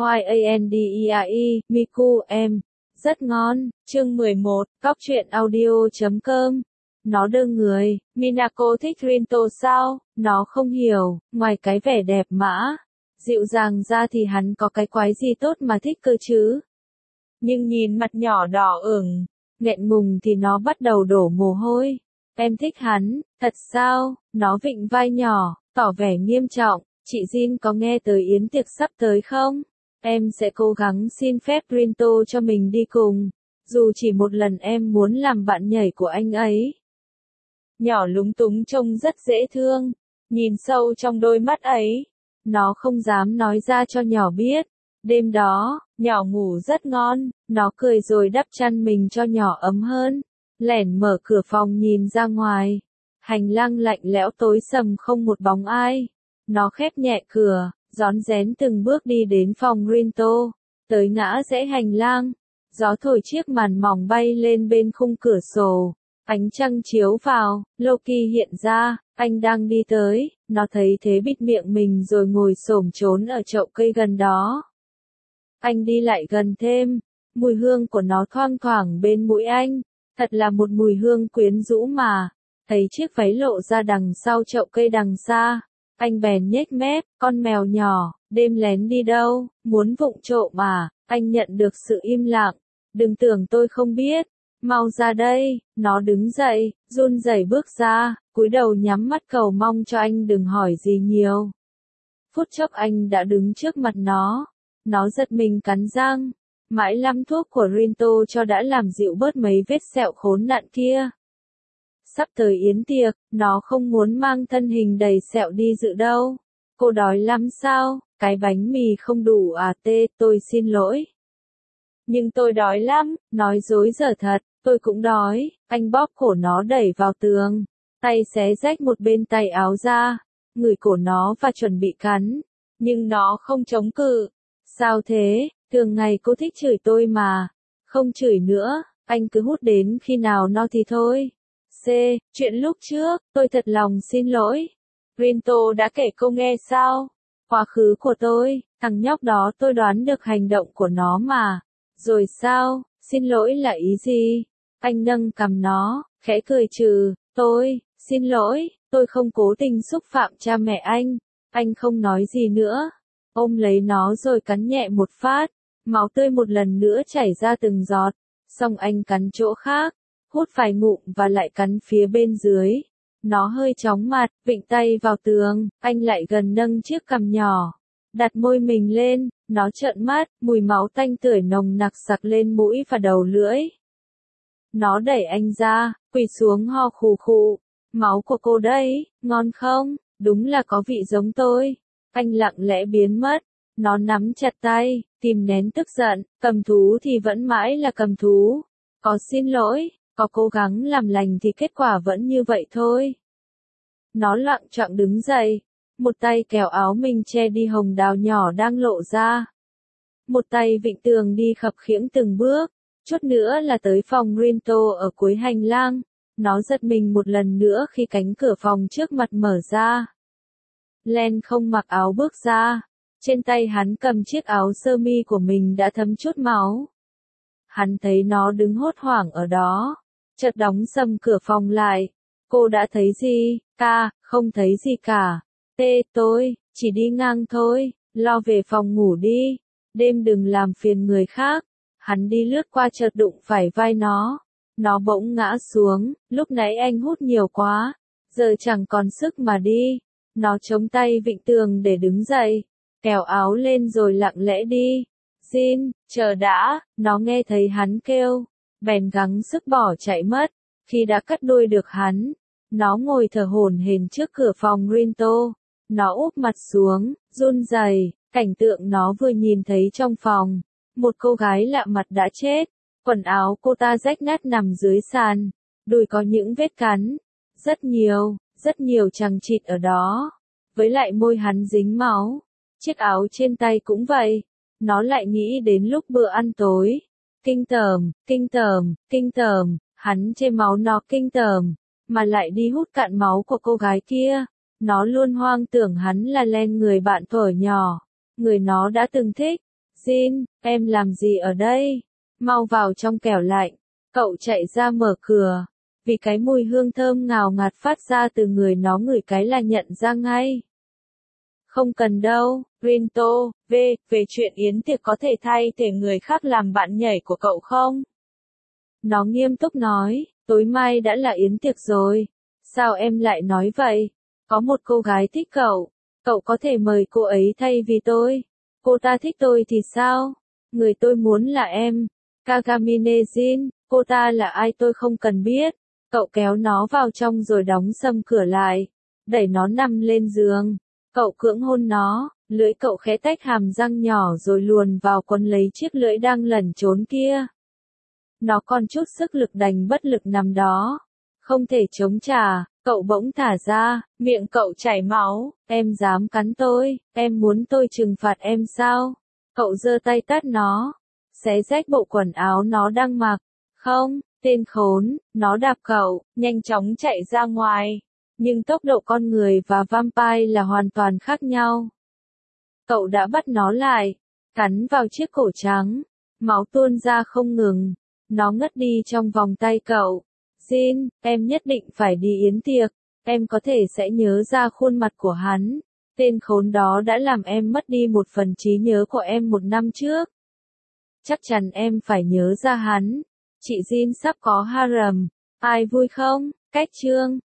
Yandeai, Miku em. Rất ngon. Chương 11, Cóc truyện audio.com. Nó đơ người, Minako thích Rinto sao? Nó không hiểu, ngoài cái vẻ đẹp mã, dịu dàng ra thì hắn có cái quái gì tốt mà thích cơ chứ? Nhưng nhìn mặt nhỏ đỏ ửng, nghẹn ngùng thì nó bắt đầu đổ mồ hôi. Em thích hắn, thật sao? Nó vịnh vai nhỏ, tỏ vẻ nghiêm trọng. Chị Jin có nghe tới yến tiệc sắp tới không? Em sẽ cố gắng xin phép Rinto cho mình đi cùng. Dù chỉ một lần em muốn làm bạn nhảy của anh ấy. Nhỏ lúng túng trông rất dễ thương. Nhìn sâu trong đôi mắt ấy. Nó không dám nói ra cho nhỏ biết. Đêm đó, nhỏ ngủ rất ngon. Nó cười rồi đắp chăn mình cho nhỏ ấm hơn. Lẻn mở cửa phòng nhìn ra ngoài. Hành lang lạnh lẽo tối sầm không một bóng ai. Nó khép nhẹ cửa, rón rén từng bước đi đến phòng Rinto. Tới ngã rẽ hành lang. Gió thổi chiếc màn mỏng bay lên bên khung cửa sổ. Ánh trăng chiếu vào, Loki hiện ra, anh đang đi tới. Nó thấy thế bịt miệng mình rồi ngồi xổm trốn ở chậu cây gần đó. Anh đi lại gần thêm. Mùi hương của nó thoang thoảng bên mũi anh. Thật là một mùi hương quyến rũ mà. Thấy chiếc váy lộ ra đằng sau chậu cây đằng xa. Anh bèn nhếch mép, con mèo nhỏ, đêm lén đi đâu, muốn vụng trộm à? Anh nhận được sự im lặng. Đừng tưởng tôi không biết. Mau ra đây. Nó đứng dậy, run rẩy bước ra, cúi đầu nhắm mắt cầu mong cho anh đừng hỏi gì nhiều. Phút chốc anh đã đứng trước mặt nó. Nó giật mình cắn răng. Mãi lăm thuốc của Rinto cho đã làm dịu bớt mấy vết sẹo khốn nạn kia. Sắp tới yến tiệc, nó không muốn mang thân hình đầy sẹo đi dự đâu. Cô đói lắm sao? Cái bánh mì không đủ à? Tôi xin lỗi. Nhưng tôi đói lắm, nói dối dở thật, tôi cũng đói. Anh bóp cổ nó đẩy vào tường. Tay xé rách một bên tay áo ra. Ngửi cổ nó và chuẩn bị cắn. Nhưng nó không chống cự. Sao thế? Thường ngày cô thích chửi tôi mà. Không chửi nữa, anh cứ hút đến khi nào no thì thôi. Chuyện lúc trước, tôi thật lòng xin lỗi. Rinto đã kể cô nghe sao? Quá khứ của tôi, thằng nhóc đó tôi đoán được hành động của nó mà. Rồi sao, xin lỗi là ý gì? Anh nâng cằm nó, khẽ cười trừ, xin lỗi, tôi không cố tình xúc phạm cha mẹ anh. Anh không nói gì nữa. Ôm lấy nó rồi cắn nhẹ một phát. Máu tươi một lần nữa chảy ra từng giọt. Xong anh cắn chỗ khác. Hút vài ngụm và lại cắn phía bên dưới. Nó hơi chóng mặt, vịnh tay vào tường, anh lại gần nâng chiếc cằm nhỏ. Đặt môi mình lên, nó trợn mắt, mùi máu tanh tưởi nồng nặc sặc lên mũi và đầu lưỡi. Nó đẩy anh ra, quỳ xuống ho khù khụ. Máu của cô đây, ngon không? Đúng là có vị giống tôi. Anh lặng lẽ biến mất. Nó nắm chặt tay, kìm nén tức giận, cầm thú thì vẫn mãi là cầm thú. Có xin lỗi. Có cố gắng làm lành thì kết quả vẫn như vậy thôi. Nó loạng choạng đứng dậy. Một tay kéo áo mình che đi hồng đào nhỏ đang lộ ra. Một tay vịn tường đi khập khiễng từng bước. Chút nữa là tới phòng Rinto ở cuối hành lang. Nó giật mình một lần nữa khi cánh cửa phòng trước mặt mở ra. Len không mặc áo bước ra. Trên tay hắn cầm chiếc áo sơ mi của mình đã thấm chút máu. Hắn thấy nó đứng hốt hoảng ở đó. Chợt đóng sầm cửa phòng lại. Cô đã thấy gì? Không thấy gì cả. Tôi chỉ đi ngang thôi, lo về phòng ngủ đi. Đêm đừng làm phiền người khác. Hắn đi lướt qua chợt đụng phải vai nó. Nó bỗng ngã xuống, lúc nãy anh hút nhiều quá. Giờ chẳng còn sức mà đi. Nó chống tay vịn tường để đứng dậy. Kéo áo lên rồi lặng lẽ đi. Jin, chờ đã, nó nghe thấy hắn kêu. Bèn gắng sức bỏ chạy mất. Khi đã cắt đuôi được hắn, nó ngồi thở hổn hển trước cửa phòng Rinto. Nó úp mặt xuống, run rẩy. Cảnh tượng nó vừa nhìn thấy trong phòng. Một cô gái lạ mặt đã chết. Quần áo cô ta rách nát nằm dưới sàn. Đùi có những vết cắn. Rất nhiều chằng chịt ở đó. Với lại môi hắn dính máu. Chiếc áo trên tay cũng vậy. Nó lại nghĩ đến lúc bữa ăn tối. Kinh tởm, hắn chê máu nó kinh tởm, mà lại đi hút cạn máu của cô gái kia. Nó luôn hoang tưởng hắn là Len người bạn thuở nhỏ, người nó đã từng thích. Jin, em làm gì ở đây? Mau vào trong kẻo lạnh. Cậu chạy ra mở cửa. Vì cái mùi hương thơm ngào ngạt phát ra từ người nó ngửi cái là nhận ra ngay. Không cần đâu, Rinto, về chuyện yến tiệc có thể thay thế người khác làm bạn nhảy của cậu không? Nó nghiêm túc nói, tối mai đã là yến tiệc rồi. Sao em lại nói vậy? Có một cô gái thích cậu có thể mời cô ấy thay vì tôi. Cô ta thích tôi thì sao? Người tôi muốn là em. Kagamine Jin, cô ta là ai tôi không cần biết. Cậu kéo nó vào trong rồi đóng sầm cửa lại. Đẩy nó nằm lên giường. Cậu cưỡng hôn nó, lưỡi cậu khẽ tách hàm răng nhỏ rồi luồn vào quấn lấy chiếc lưỡi đang lẩn trốn kia. Nó còn chút sức lực đành bất lực nằm đó. Không thể chống trả, cậu bỗng thả ra, miệng cậu chảy máu, em dám cắn tôi, em muốn tôi trừng phạt em sao? Cậu giơ tay tát nó, xé rách bộ quần áo nó đang mặc. Không, tên khốn, nó đạp cậu, nhanh chóng chạy ra ngoài. Nhưng tốc độ con người và vampire là hoàn toàn khác nhau. Cậu đã bắt nó lại, cắn vào chiếc cổ trắng, máu tuôn ra không ngừng. Nó ngất đi trong vòng tay cậu. Jin, em nhất định phải đi yến tiệc, em có thể sẽ nhớ ra khuôn mặt của hắn. Tên khốn đó đã làm em mất đi một phần trí nhớ của em 1 năm trước. Chắc chắn em phải nhớ ra hắn. Chị Jin sắp có harem. Ai vui không? Cách chương